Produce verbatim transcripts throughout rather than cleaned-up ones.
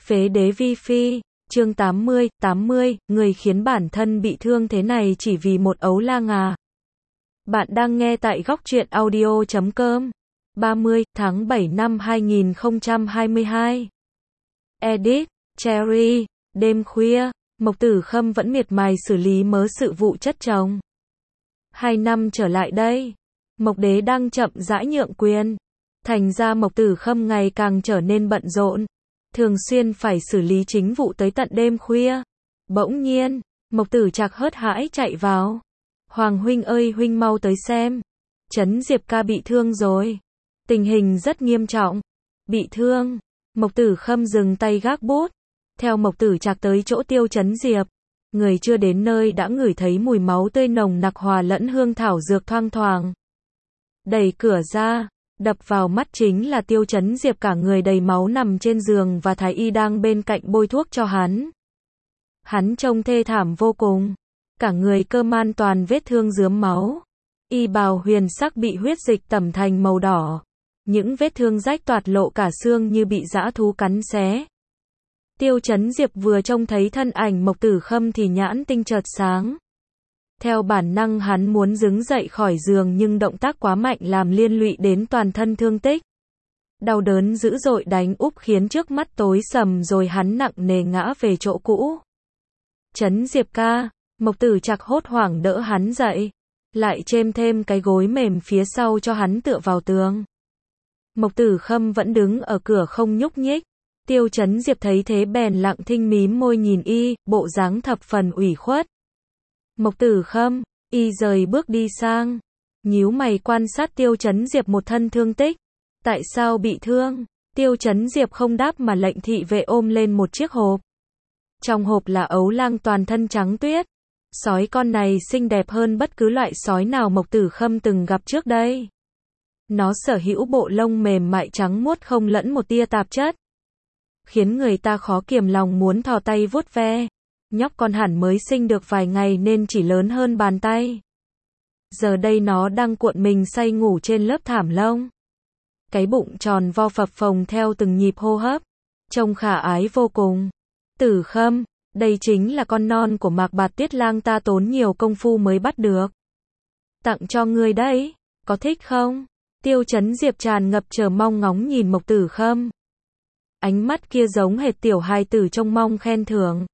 Phế đế vi phi, chương tám mươi, tám mươi, người khiến bản thân bị thương thế này chỉ vì một ấu lang à. Bạn đang nghe tại góc truyện audio chấm com. ba mươi tháng bảy năm hai nghìn không trăm hai mươi hai. Edit, Cherry, đêm khuya, Mộc Tử Khâm vẫn miệt mài xử lý mớ sự vụ chất chồng. Hai năm trở lại đây, Mộc Đế đang chậm rãi nhượng quyền. Thành ra Mộc Tử Khâm ngày càng trở nên bận rộn, thường xuyên phải xử lý chính vụ tới tận đêm khuya. Bỗng nhiên, Mộc Tử Trạc hớt hãi chạy vào. Hoàng huynh ơi, huynh mau tới xem. Trấn Diệp ca bị thương rồi. Tình hình rất nghiêm trọng. Bị thương. Mộc Tử Khâm dừng tay gác bút. Theo Mộc Tử Trạc tới chỗ Tiêu Trấn Diệp. Người chưa đến nơi đã ngửi thấy mùi máu tươi nồng nặc hòa lẫn hương thảo dược thoang thoảng. Đẩy cửa ra, đập vào mắt chính là Tiêu Trấn Diệp cả người đầy máu nằm trên giường và thái y đang bên cạnh bôi thuốc cho hắn. Hắn trông thê thảm vô cùng, cả người cơ man toàn vết thương rướm máu. Y bào huyền sắc bị huyết dịch tẩm thành màu đỏ, những vết thương rách toạc lộ cả xương như bị dã thú cắn xé. Tiêu Trấn Diệp vừa trông thấy thân ảnh Mộc Tử Khâm thì nhãn tinh chợt sáng. Theo bản năng hắn muốn đứng dậy khỏi giường nhưng động tác quá mạnh làm liên lụy đến toàn thân thương tích. Đau đớn dữ dội đánh úp khiến trước mắt tối sầm rồi hắn nặng nề ngã về chỗ cũ. Trấn Diệp ca, Mộc Tử Trạc hốt hoảng đỡ hắn dậy, lại chêm thêm cái gối mềm phía sau cho hắn tựa vào tường. Mộc Tử Khâm vẫn đứng ở cửa không nhúc nhích. Tiêu Trấn Diệp thấy thế bèn lặng thinh mím môi nhìn y, bộ dáng thập phần ủy khuất. Mộc Tử Khâm, y rời bước đi sang, nhíu mày quan sát Tiêu Trấn Diệp một thân thương tích. Tại sao bị thương? Tiêu Trấn Diệp không đáp mà lệnh thị vệ ôm lên một chiếc hộp. Trong hộp là ấu lang toàn thân trắng tuyết. Sói con này xinh đẹp hơn bất cứ loại sói nào Mộc Tử Khâm từng gặp trước đây. Nó sở hữu bộ lông mềm mại trắng muốt không lẫn một tia tạp chất, khiến người ta khó kiềm lòng muốn thò tay vuốt ve. Nhóc con hẳn mới sinh được vài ngày nên chỉ lớn hơn bàn tay. Giờ đây nó đang cuộn mình say ngủ trên lớp thảm lông. Cái bụng tròn vo phập phồng theo từng nhịp hô hấp, trông khả ái vô cùng. Tử Khâm, đây chính là con non của Mạc Bạt Tiết Lang ta tốn nhiều công phu mới bắt được. Tặng cho ngươi đấy, có thích không? Tiêu Trấn Diệp tràn ngập chờ mong ngóng nhìn Mộc Tử Khâm. Ánh mắt kia giống hệt tiểu hài tử trông mong khen thưởng.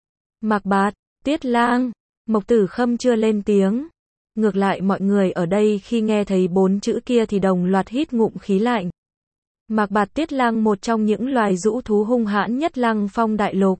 Mạc Bạt Tiết Lang, Mộc Tử Khâm chưa lên tiếng. Ngược lại mọi người ở đây khi nghe thấy bốn chữ kia thì đồng loạt hít ngụm khí lạnh. Mạc Bạt Tiết Lang một trong những loài dã thú hung hãn nhất Lăng Phong đại lục.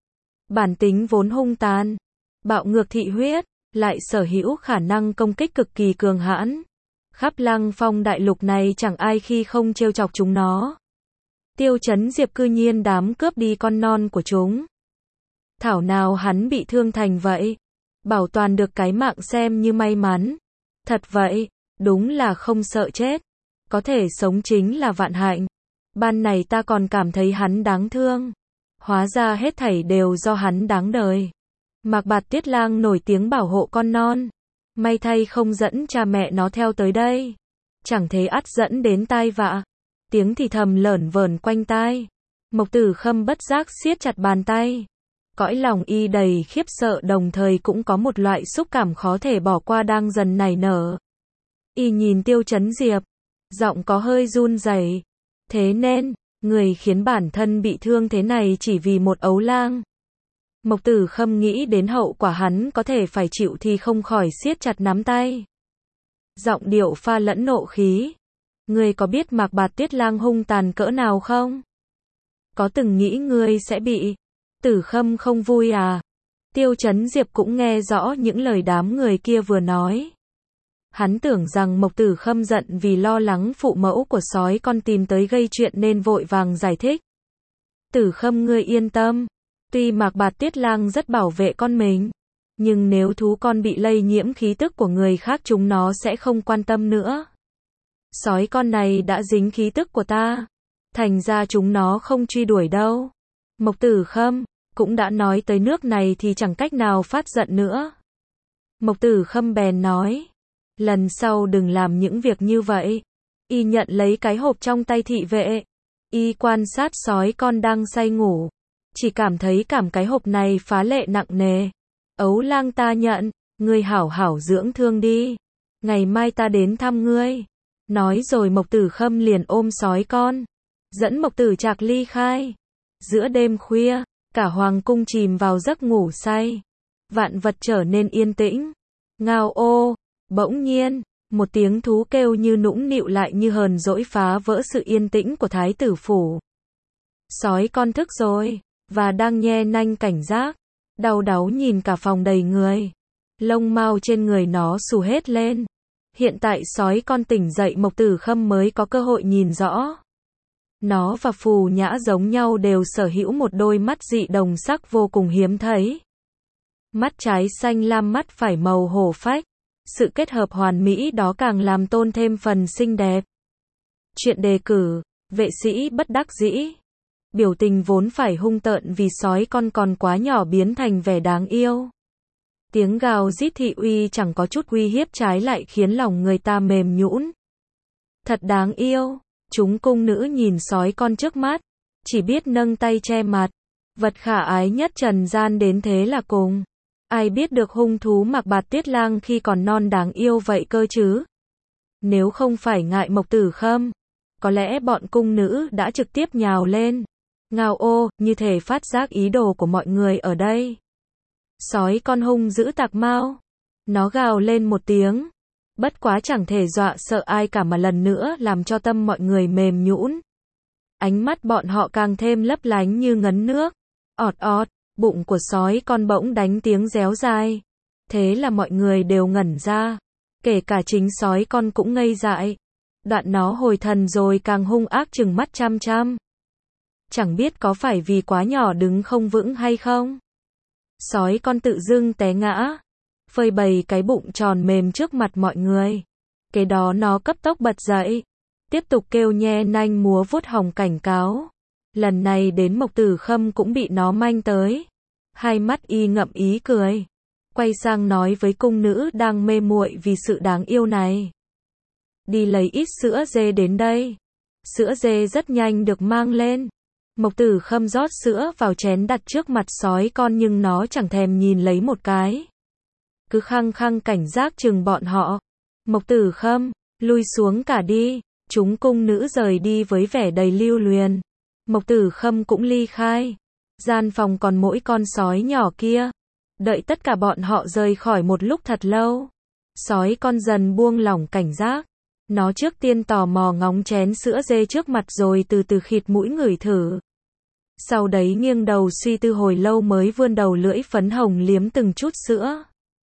Bản tính vốn hung tàn, bạo ngược thị huyết, lại sở hữu khả năng công kích cực kỳ cường hãn. Khắp Lăng Phong đại lục này chẳng ai khi không trêu chọc chúng nó. Tiêu Trấn Diệp cư nhiên dám cướp đi con non của chúng. Thảo nào hắn bị thương thành vậy, bảo toàn được cái mạng xem như may mắn. Thật vậy, đúng là không sợ chết, có thể sống chính là vạn hạnh. Ban này ta còn cảm thấy hắn đáng thương, hóa ra hết thảy đều do hắn đáng đời. Mạc Bạt Tiết Lang nổi tiếng bảo hộ con non, may thay không dẫn cha mẹ nó theo tới đây, chẳng thế ắt dẫn đến tai vạ. Tiếng thì thầm lởn vởn quanh tai. Mộc Tử Khâm bất giác siết chặt bàn tay. Cõi lòng y đầy khiếp sợ đồng thời cũng có một loại xúc cảm khó thể bỏ qua đang dần nảy nở. Y nhìn Tiêu Trấn Diệp, giọng có hơi run rẩy. Thế nên, người khiến bản thân bị thương thế này chỉ vì một ấu lang. Mộc Tử Khâm nghĩ đến hậu quả hắn có thể phải chịu thì không khỏi siết chặt nắm tay. Giọng điệu pha lẫn nộ khí. Ngươi có biết Mạc Bạt Tiết Lang hung tàn cỡ nào không? Có từng nghĩ ngươi sẽ bị Tử Khâm không vui à? Tiêu Trấn Diệp cũng nghe rõ những lời đám người kia vừa nói. Hắn tưởng rằng Mộc Tử Khâm giận vì lo lắng phụ mẫu của sói con tìm tới gây chuyện nên vội vàng giải thích. Tử Khâm ngươi yên tâm, tuy Mạc Bạt Tiết Lang rất bảo vệ con mình, nhưng nếu thú con bị lây nhiễm khí tức của người khác chúng nó sẽ không quan tâm nữa. Sói con này đã dính khí tức của ta, thành ra chúng nó không truy đuổi đâu. Mộc Tử Khâm, cũng đã nói tới nước này thì chẳng cách nào phát giận nữa. Mộc Tử Khâm bèn nói, lần sau đừng làm những việc như vậy. Y nhận lấy cái hộp trong tay thị vệ, y quan sát sói con đang say ngủ. chỉ cảm thấy cảm cái hộp này phá lệ nặng nề. Ấu lang ta nhận, ngươi hảo hảo dưỡng thương đi. Ngày mai ta đến thăm ngươi. Nói rồi Mộc Tử Khâm liền ôm sói con, dẫn Mộc Tử Trạc ly khai. Giữa đêm khuya, cả hoàng cung chìm vào giấc ngủ say. Vạn vật trở nên yên tĩnh. Ngao ô, bỗng nhiên, một tiếng thú kêu như nũng nịu lại như hờn dỗi phá vỡ sự yên tĩnh của thái tử phủ. Sói con thức rồi, và đang nhe nanh cảnh giác, đau đáu nhìn cả phòng đầy người. Lông mao trên người nó xù hết lên. Hiện tại sói con tỉnh dậy Mộc Tử Khâm mới có cơ hội nhìn rõ. Nó và Phù Nhã giống nhau đều sở hữu một đôi mắt dị đồng sắc vô cùng hiếm thấy. Mắt trái xanh lam, mắt phải màu hổ phách. Sự kết hợp hoàn mỹ đó càng làm tôn thêm phần xinh đẹp. Chuyện đề cử, vệ sĩ bất đắc dĩ. Biểu tình vốn phải hung tợn vì sói con còn quá nhỏ biến thành vẻ đáng yêu. Tiếng gào rít thị uy chẳng có chút uy hiếp, trái lại khiến lòng người ta mềm nhũn. Thật đáng yêu. Chúng cung nữ nhìn sói con trước mắt, chỉ biết nâng tay che mặt. Vật khả ái nhất trần gian đến thế là cùng. Ai biết được hung thú Mạc Bạt Tiết Lang khi còn non đáng yêu vậy cơ chứ? Nếu không phải ngại Mộc Tử Khâm, có lẽ bọn cung nữ đã trực tiếp nhào lên. Ngao ô, như thể phát giác ý đồ của mọi người ở đây. Sói con hung dữ tạc mau. Nó gào lên một tiếng. Bất quá chẳng thể dọa sợ ai cả mà lần nữa làm cho tâm mọi người mềm nhũn. Ánh mắt bọn họ càng thêm lấp lánh như ngấn nước. Ọt ọt, bụng của sói con bỗng đánh tiếng réo dài. Thế là mọi người đều ngẩn ra. Kể cả chính sói con cũng ngây dại. Đoạn nó hồi thần rồi càng hung ác trừng mắt chăm chăm. Chẳng biết có phải vì quá nhỏ đứng không vững hay không. Sói con tự dưng té ngã, phơi bày cái bụng tròn mềm trước mặt mọi người. Kế đó nó cấp tốc bật dậy, tiếp tục kêu nhe nanh múa vuốt hồng cảnh cáo. Lần này đến Mộc Tử Khâm cũng bị nó manh tới. Hai mắt y ngậm ý cười, quay sang nói với cung nữ đang mê muội vì sự đáng yêu này. Đi lấy ít sữa dê đến đây. Sữa dê rất nhanh được mang lên. Mộc Tử Khâm rót sữa vào chén đặt trước mặt sói con nhưng nó chẳng thèm nhìn lấy một cái. Cứ khăng khăng cảnh giác chừng bọn họ. Mộc Tử Khâm, lui xuống cả đi. Chúng cung nữ rời đi với vẻ đầy lưu luyến. Mộc Tử Khâm cũng ly khai. Gian phòng còn mỗi con sói nhỏ kia. Đợi tất cả bọn họ rời khỏi một lúc thật lâu. Sói con dần buông lỏng cảnh giác. Nó trước tiên tò mò ngóng chén sữa dê trước mặt rồi từ từ khịt mũi ngửi thử. Sau đấy nghiêng đầu suy tư hồi lâu mới vươn đầu lưỡi phấn hồng liếm từng chút sữa.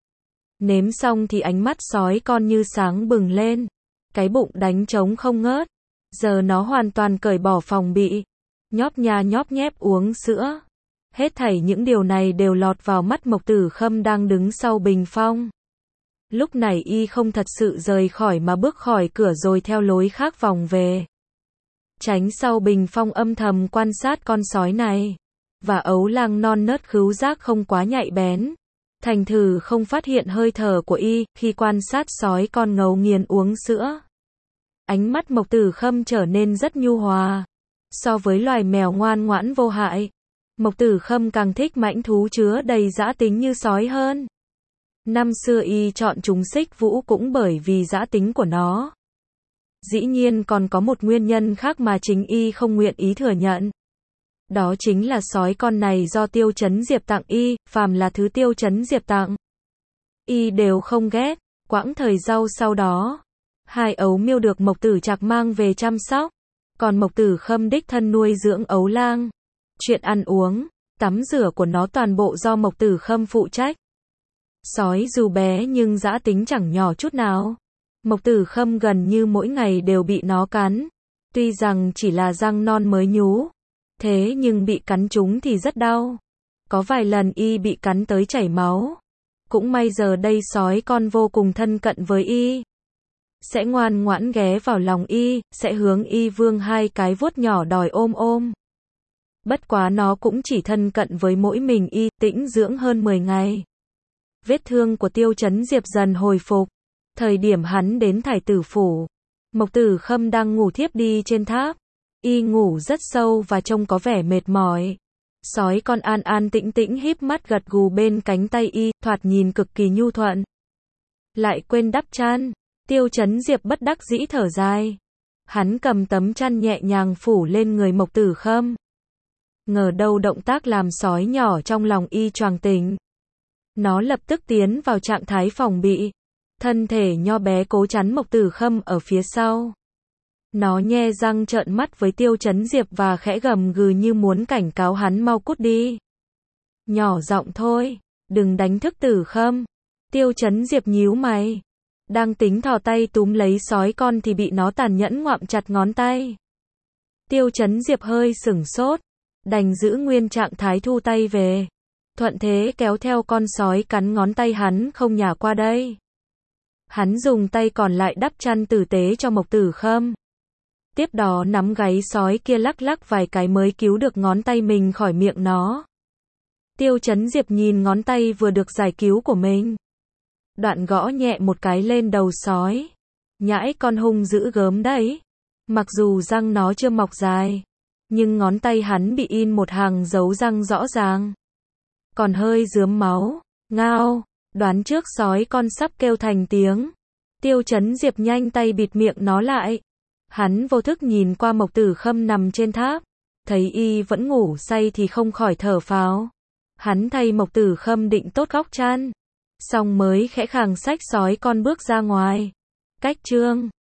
Nếm xong thì ánh mắt sói con như sáng bừng lên. Cái bụng đánh trống không ngớt. Giờ nó hoàn toàn cởi bỏ phòng bị. Nhóp nha nhóp nhép uống sữa. Hết thảy những điều này đều lọt vào mắt Mộc Tử Khâm đang đứng sau bình phong. Lúc này y không thật sự rời khỏi mà bước khỏi cửa rồi theo lối khác vòng về. Tránh sau bình phong âm thầm quan sát con sói này. Và ấu lang non nớt khứu giác không quá nhạy bén. Thành thử không phát hiện hơi thở của y khi quan sát sói con ngấu nghiến uống sữa. Ánh mắt Mộc Tử Khâm trở nên rất nhu hòa. So với loài mèo ngoan ngoãn vô hại, Mộc Tử Khâm càng thích mãnh thú chứa đầy dã tính như sói hơn. Năm xưa y chọn chúng Xích Vũ cũng bởi vì dã tính của nó. Dĩ nhiên còn có một nguyên nhân khác mà chính y không nguyện ý thừa nhận. Đó chính là sói con này do Tiêu Chấn Diệp tặng y, phàm là thứ Tiêu Chấn Diệp tặng, y đều không ghét. Quãng thời gian sau đó, hai ấu miêu được Mộc Tử Trạc mang về chăm sóc, còn Mộc Tử Khâm đích thân nuôi dưỡng ấu lang. Chuyện ăn uống, tắm rửa của nó toàn bộ do Mộc Tử Khâm phụ trách. Sói dù bé nhưng dã tính chẳng nhỏ chút nào. Mộc Tử Khâm gần như mỗi ngày đều bị nó cắn. Tuy rằng chỉ là răng non mới nhú, thế nhưng bị cắn trúng thì rất đau. Có vài lần y bị cắn tới chảy máu. Cũng may giờ đây sói con vô cùng thân cận với y. Sẽ ngoan ngoãn ghé vào lòng y, sẽ hướng y vương hai cái vuốt nhỏ đòi ôm ôm. Bất quá nó cũng chỉ thân cận với mỗi mình y, tĩnh dưỡng hơn mười ngày. Vết thương của Tiêu Chấn Diệp dần hồi phục. Thời điểm hắn đến Thái tử phủ, Mộc Tử Khâm đang ngủ thiếp đi trên tháp. Y ngủ rất sâu và trông có vẻ mệt mỏi. Sói con an an tĩnh tĩnh híp mắt gật gù bên cánh tay y, thoạt nhìn cực kỳ nhu thuận. Lại quên đắp chăn. Tiêu Chấn Diệp bất đắc dĩ thở dài. Hắn cầm tấm chăn nhẹ nhàng phủ lên người Mộc Tử Khâm. Ngờ đâu động tác làm sói nhỏ trong lòng y choàng tỉnh. Nó lập tức tiến vào trạng thái phòng bị. Thân thể nho bé cố chắn Mộc Tử Khâm ở phía sau. Nó nhe răng trợn mắt với Tiêu Chấn Diệp và khẽ gầm gừ như muốn cảnh cáo hắn mau cút đi. Nhỏ giọng thôi, đừng đánh thức Tử Khâm. Tiêu Chấn Diệp nhíu mày. Đang tính thò tay túm lấy sói con thì bị nó tàn nhẫn ngoạm chặt ngón tay. Tiêu Chấn Diệp hơi sửng sốt, đành giữ nguyên trạng thái thu tay về. Thuận thế kéo theo con sói cắn ngón tay hắn không nhả qua đây. Hắn dùng tay còn lại đắp chăn tử tế cho Mộc Tử Khâm. Tiếp đó nắm gáy sói kia lắc lắc vài cái mới cứu được ngón tay mình khỏi miệng nó. Tiêu Chấn Diệp nhìn ngón tay vừa được giải cứu của mình. Đoạn gõ nhẹ một cái lên đầu sói. Nhãi con hung dữ gớm đấy. Mặc dù răng nó chưa mọc dài, nhưng ngón tay hắn bị in một hàng dấu răng rõ ràng. Còn hơi rướm máu. Ngao. Đoán trước sói con sắp kêu thành tiếng. Tiêu Chấn Diệp nhanh tay bịt miệng nó lại. Hắn vô thức nhìn qua Mộc Tử Khâm nằm trên tháp. Thấy y vẫn ngủ say thì không khỏi thở phào. Hắn thay Mộc Tử Khâm định tốt góc chăn. Xong mới khẽ khàng xách sói con bước ra ngoài. Cách chương